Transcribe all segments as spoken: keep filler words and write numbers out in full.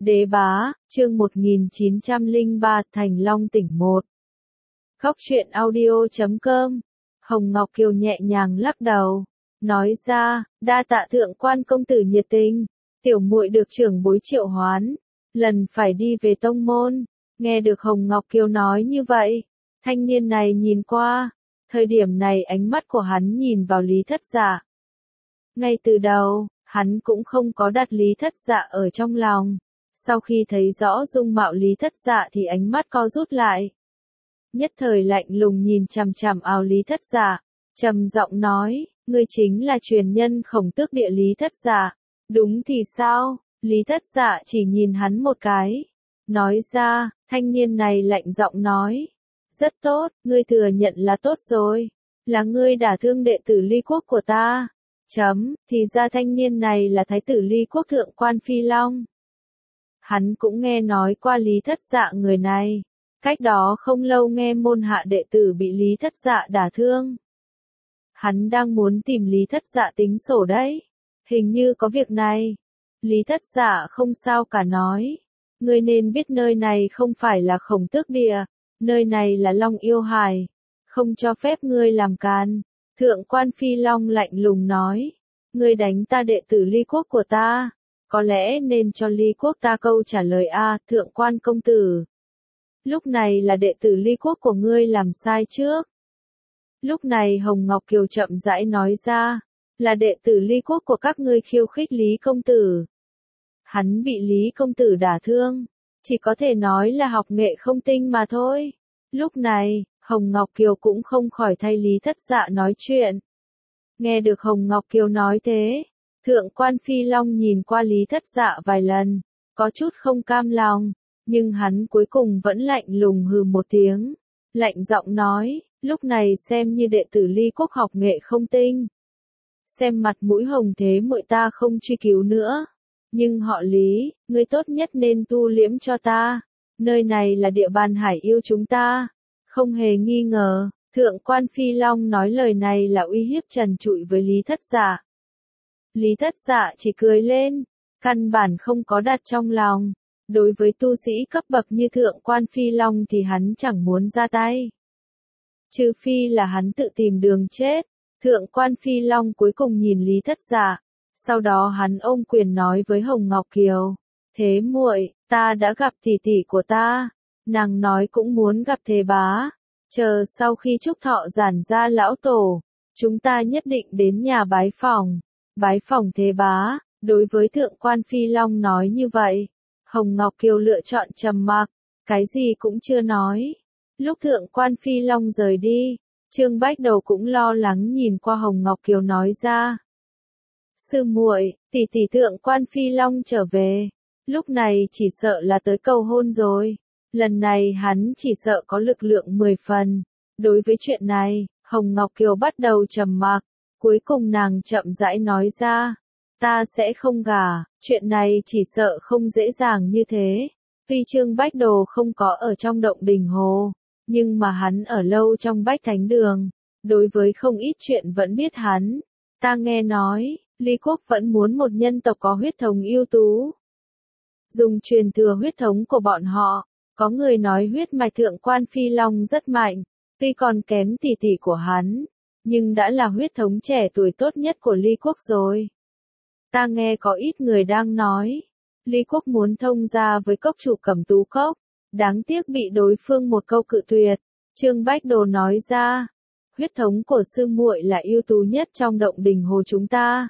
Đế bá, chương một nghìn chín trăm lẻ ba, Thành Long tỉnh một. Khóc chuyện audio chấm com. Hồng Ngọc Kiều nhẹ nhàng lắc đầu, nói ra, đa tạ thượng quan công tử nhiệt tình, tiểu muội được trưởng bối triệu hoán, lần phải đi về tông môn. Nghe được Hồng Ngọc Kiều nói như vậy, thanh niên này nhìn qua, thời điểm này ánh mắt của hắn nhìn vào Lý Thất Dạ. Ngay từ đầu, hắn cũng không có đặt Lý Thất Dạ ở trong lòng. Sau khi thấy rõ dung mạo Lý Thất Dạ thì ánh mắt co rút lại. Nhất thời lạnh lùng nhìn chằm chằm vào Lý Thất Dạ, trầm giọng nói, ngươi chính là truyền nhân Khổng Tước Địa Lý Thất Dạ. Đúng thì sao? Lý Thất Dạ chỉ nhìn hắn một cái, nói ra, thanh niên này lạnh giọng nói, rất tốt, ngươi thừa nhận là tốt rồi, là ngươi đả thương đệ tử Ly Quốc của ta. Chấm, thì ra thanh niên này là thái tử Ly Quốc thượng quan Phi Long. Hắn cũng nghe nói qua Lý Thất Dạ người này, cách đó không lâu nghe môn hạ đệ tử bị Lý Thất Dạ đả thương. Hắn đang muốn tìm Lý Thất Dạ tính sổ đấy, hình như có việc này. Lý Thất Dạ không sao cả nói, ngươi nên biết nơi này không phải là Khổng Tước Địa, nơi này là Long Yêu Hải, không cho phép ngươi làm càn. Thượng quan Phi Long lạnh lùng nói, ngươi đánh ta đệ tử Ly Quốc của ta, có lẽ nên cho Ly Quốc ta câu trả lời a, thượng quan công tử. Lúc này là đệ tử Ly Quốc của ngươi làm sai trước. Lúc này Hồng Ngọc Kiều chậm rãi nói ra, là đệ tử Ly Quốc của các ngươi khiêu khích Lý công tử. Hắn bị Lý công tử đả thương, chỉ có thể nói là học nghệ không tinh mà thôi. Lúc này, Hồng Ngọc Kiều cũng không khỏi thay Lý Thất Dạ nói chuyện. Nghe được Hồng Ngọc Kiều nói thế, thượng quan Phi Long nhìn qua Lý Thất Dạ vài lần, có chút không cam lòng, nhưng hắn cuối cùng vẫn lạnh lùng hừ một tiếng, lạnh giọng nói, lúc này xem như đệ tử Ly Quốc học nghệ không tinh. Xem mặt mũi Hồng thế muội ta không truy cứu nữa, nhưng họ Lý, ngươi tốt nhất nên tu liễm cho ta, nơi này là địa bàn Hải Yêu chúng ta. Không hề nghi ngờ, thượng quan Phi Long nói lời này là uy hiếp trần trụi với Lý Thất Dạ. Lý Thất Dạ chỉ cười lên, căn bản không có đặt trong lòng. Đối với tu sĩ cấp bậc như thượng quan Phi Long thì hắn chẳng muốn ra tay. Trừ phi là hắn tự tìm đường chết. Thượng quan Phi Long cuối cùng nhìn Lý Thất Dạ, sau đó hắn ôm quyền nói với Hồng Ngọc Kiều, thế muội, ta đã gặp tỷ tỷ của ta. Nàng nói cũng muốn gặp Thế bá, chờ sau khi chúc thọ giản ra lão tổ, chúng ta nhất định đến nhà bái phỏng, bái phỏng Thế bá. Đối với thượng quan Phi Long nói như vậy, Hồng Ngọc Kiều lựa chọn trầm mặc, cái gì cũng chưa nói. Lúc thượng quan Phi Long rời đi, Trương Bách Đầu cũng lo lắng nhìn qua Hồng Ngọc Kiều nói ra, sư muội, tỷ tỷ thượng quan Phi Long trở về, lúc này chỉ sợ là tới cầu hôn rồi. Lần này hắn chỉ sợ có lực lượng mười phần. Đối với chuyện này, Hồng Ngọc Kiều bắt đầu trầm mặc, cuối cùng nàng chậm rãi nói ra, ta sẽ không gả, chuyện này chỉ sợ không dễ dàng như thế. Tuy Trương Bách Đồ không có ở trong động đình hồ, nhưng mà hắn ở lâu trong Bách Thánh Đường, đối với không ít chuyện vẫn biết hắn. Ta nghe nói, Ly Quốc vẫn muốn một nhân tộc có huyết thống ưu tú, dùng truyền thừa huyết thống của bọn họ. Có người nói huyết mạch thượng quan Phi Long rất mạnh, tuy còn kém tỷ tỷ của hắn, nhưng đã là huyết thống trẻ tuổi tốt nhất của Ly Quốc rồi. Ta nghe có ít người đang nói, Ly Quốc muốn thông gia với cốc chủ Cẩm Tú Cốc, đáng tiếc bị đối phương một câu cự tuyệt. Trương Bách Đồ nói ra, huyết thống của sư muội là ưu tú nhất trong động đình hồ chúng ta.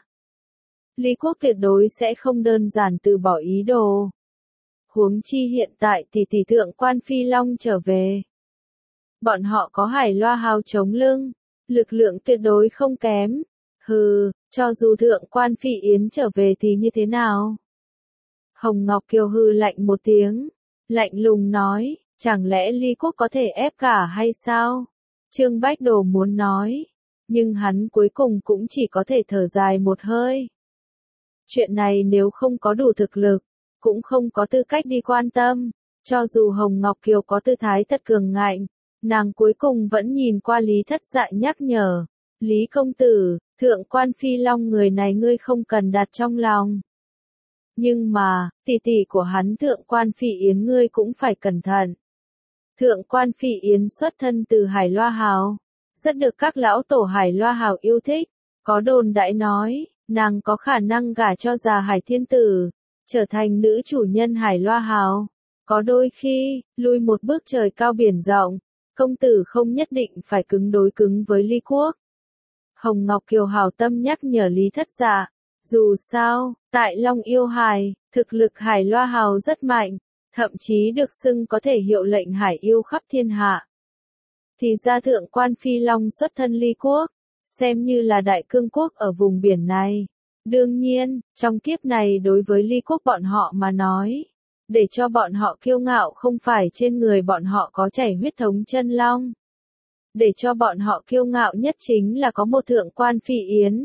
Ly Quốc tuyệt đối sẽ không đơn giản từ bỏ ý đồ. Huống chi hiện tại thì tỷ thượng quan Phi Long trở về. Bọn họ có hải loa hào chống lưng, lực lượng tuyệt đối không kém. Hừ, cho dù thượng quan Phi Yến trở về thì như thế nào? Hồng Ngọc Kiều hừ lạnh một tiếng, lạnh lùng nói, chẳng lẽ Ly Quốc có thể ép cả hay sao? Trương Bách Đồ muốn nói, nhưng hắn cuối cùng cũng chỉ có thể thở dài một hơi. Chuyện này nếu không có đủ thực lực, cũng không có tư cách đi quan tâm. Cho dù Hồng Ngọc Kiều có tư thái thật cường ngạnh, nàng cuối cùng vẫn nhìn qua Lý Thất Dạ nhắc nhở, Lý công tử, thượng quan Phi Long người này ngươi không cần đặt trong lòng. Nhưng mà, tỷ tỷ của hắn Thượng quan Phỉ Yến ngươi cũng phải cẩn thận. Thượng quan Phỉ Yến xuất thân từ Hải Loa Hào, rất được các lão tổ Hải Loa Hào yêu thích, có đồn đại nói, nàng có khả năng gả cho già Hải Thiên Tử, trở thành nữ chủ nhân Hải Loa Hào. Có đôi khi, lui một bước trời cao biển rộng, công tử không nhất định phải cứng đối cứng với Ly Quốc. Hồng Ngọc Kiều hảo tâm nhắc nhở Lý Thất Dạ, dù sao, tại Long Yêu Hải, thực lực Hải Loa Hào rất mạnh, thậm chí được xưng có thể hiệu lệnh Hải yêu khắp thiên hạ. Thì ra Thượng quan Phi Long xuất thân Ly Quốc, xem như là đại cương quốc ở vùng biển này. Đương nhiên, trong kiếp này đối với Ly Quốc bọn họ mà nói, để cho bọn họ kiêu ngạo không phải trên người bọn họ có chảy huyết thống chân long. Để cho bọn họ kiêu ngạo nhất chính là có một Thượng quan Phỉ Yến.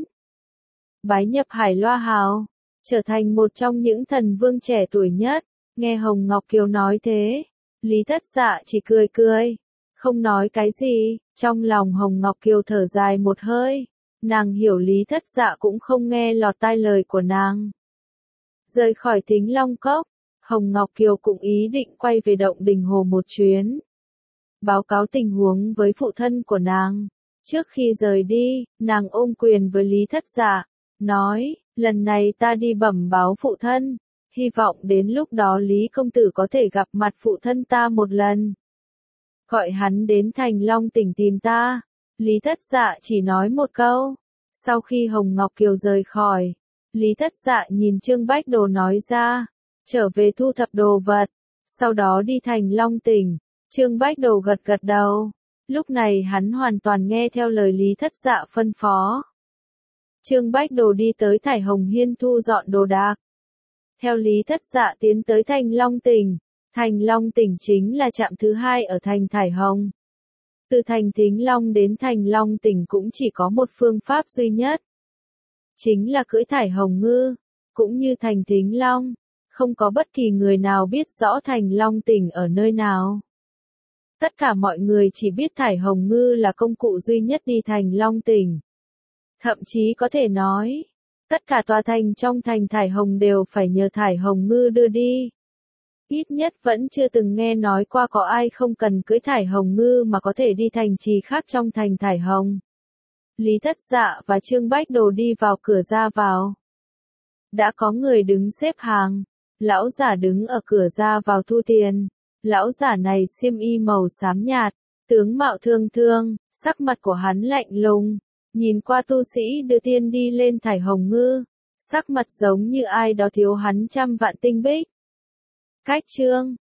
Bái nhập Hải Loa Hào, trở thành một trong những thần vương trẻ tuổi nhất. Nghe Hồng Ngọc Kiều nói thế, Lý Thất Dạ chỉ cười cười, không nói cái gì. Trong lòng Hồng Ngọc Kiều thở dài một hơi, nàng hiểu Lý Thất Dạ cũng không nghe lọt tai lời của nàng. Rời khỏi Thính Long Cốc, Hồng Ngọc Kiều cũng ý định quay về Động Đình Hồ một chuyến, báo cáo tình huống với phụ thân của nàng. Trước khi rời đi, nàng ôm quyền với Lý Thất Dạ, nói, lần này ta đi bẩm báo phụ thân, hy vọng đến lúc đó Lý công tử có thể gặp mặt phụ thân ta một lần. Gọi hắn đến Thành Long tỉnh tìm ta. Lý Thất Dạ chỉ nói một câu. Sau khi Hồng Ngọc Kiều rời khỏi, Lý Thất Dạ nhìn Trương Bách Đồ nói ra, trở về thu thập đồ vật, sau đó đi Thành Long tỉnh. Trương Bách Đồ gật gật đầu. Lúc này hắn hoàn toàn nghe theo lời Lý Thất Dạ phân phó. Trương Bách Đồ đi tới Thải Hồng Hiên thu dọn đồ đạc. Theo Lý Thất Dạ tiến tới Thành Long tỉnh. Thành Long tỉnh chính là trạm thứ hai ở thành Thải Hồng. Từ thành Thính Long đến Thành Long tỉnh cũng chỉ có một phương pháp duy nhất. Chính là cưỡi Thải Hồng ngư. Cũng như thành Thính Long, không có bất kỳ người nào biết rõ Thành Long tỉnh ở nơi nào. Tất cả mọi người chỉ biết Thải Hồng ngư là công cụ duy nhất đi Thành Long tỉnh. Thậm chí có thể nói, tất cả tòa thành trong thành Thải Hồng đều phải nhờ Thải Hồng ngư đưa đi. Ít nhất vẫn chưa từng nghe nói qua có ai không cần cưỡi Thải Hồng ngư mà có thể đi thành trì khác trong thành Thải Hồng. Lý Thất Dạ và Trương Bách Đồ đi vào cửa ra vào. Đã có người đứng xếp hàng. Lão giả đứng ở cửa ra vào thu tiền. Lão giả này xiêm y màu xám nhạt, tướng mạo thương thương, sắc mặt của hắn lạnh lùng. Nhìn qua tu sĩ đưa tiên đi lên Thải Hồng ngư, sắc mặt giống như ai đó thiếu hắn trăm vạn tinh bích. Cách chương